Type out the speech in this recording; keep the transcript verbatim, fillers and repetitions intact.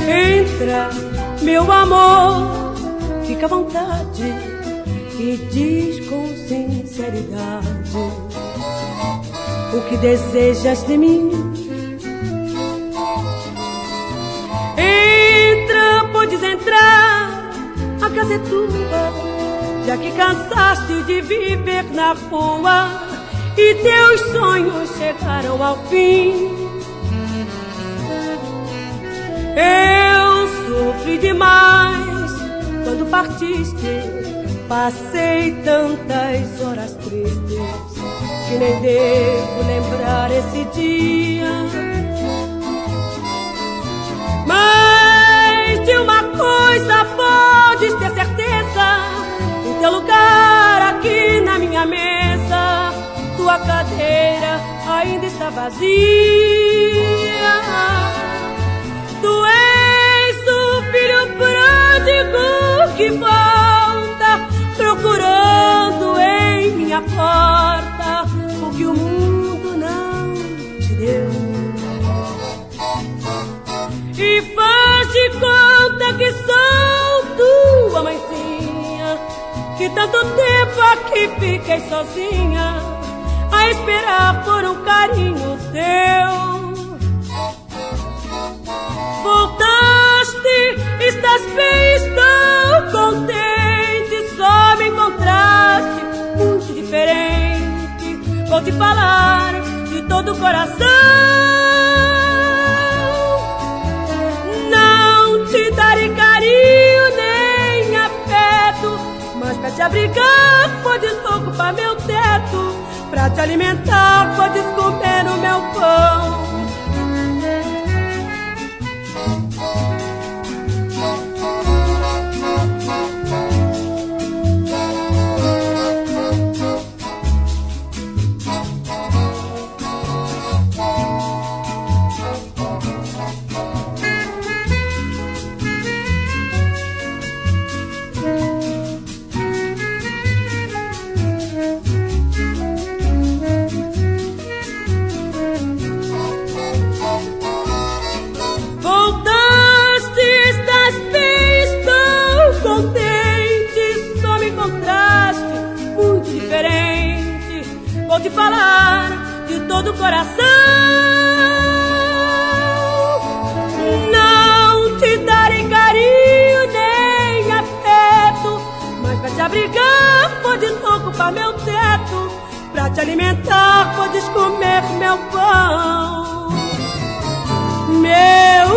Entra, meu amor, fica à vontade e diz com sinceridade o que desejas de mim. Entra, podes entrar, a casa é tua, já que cansaste de viver na rua e teus sonhos chegaram ao fim. Eu sofri demais quando partiste, passei tantas horas tristes que nem devo lembrar esse dia. Mas de uma coisa podes ter certeza: em teu lugar aqui na minha mesa, tua cadeira ainda está vazia. Tu és o filho pródigo que volta, procurando em minha porta o que o mundo não te deu. E faz de conta que sou tua mãezinha, que tanto tempo aqui fiquei sozinha a esperar por um carinho teu. Voltaste, estás bem, estou contente, só me encontraste muito diferente. Vou te falar de todo o coração. Não te darei carinho nem afeto, mas pra te abrigar podes ocupar meu teto, pra te alimentar podes comer no meu pão. Vou te falar de todo o coração. Não te darei carinho nem afeto, mas pra te abrigar podes ocupar meu teto, pra te alimentar podes comer meu pão. Meu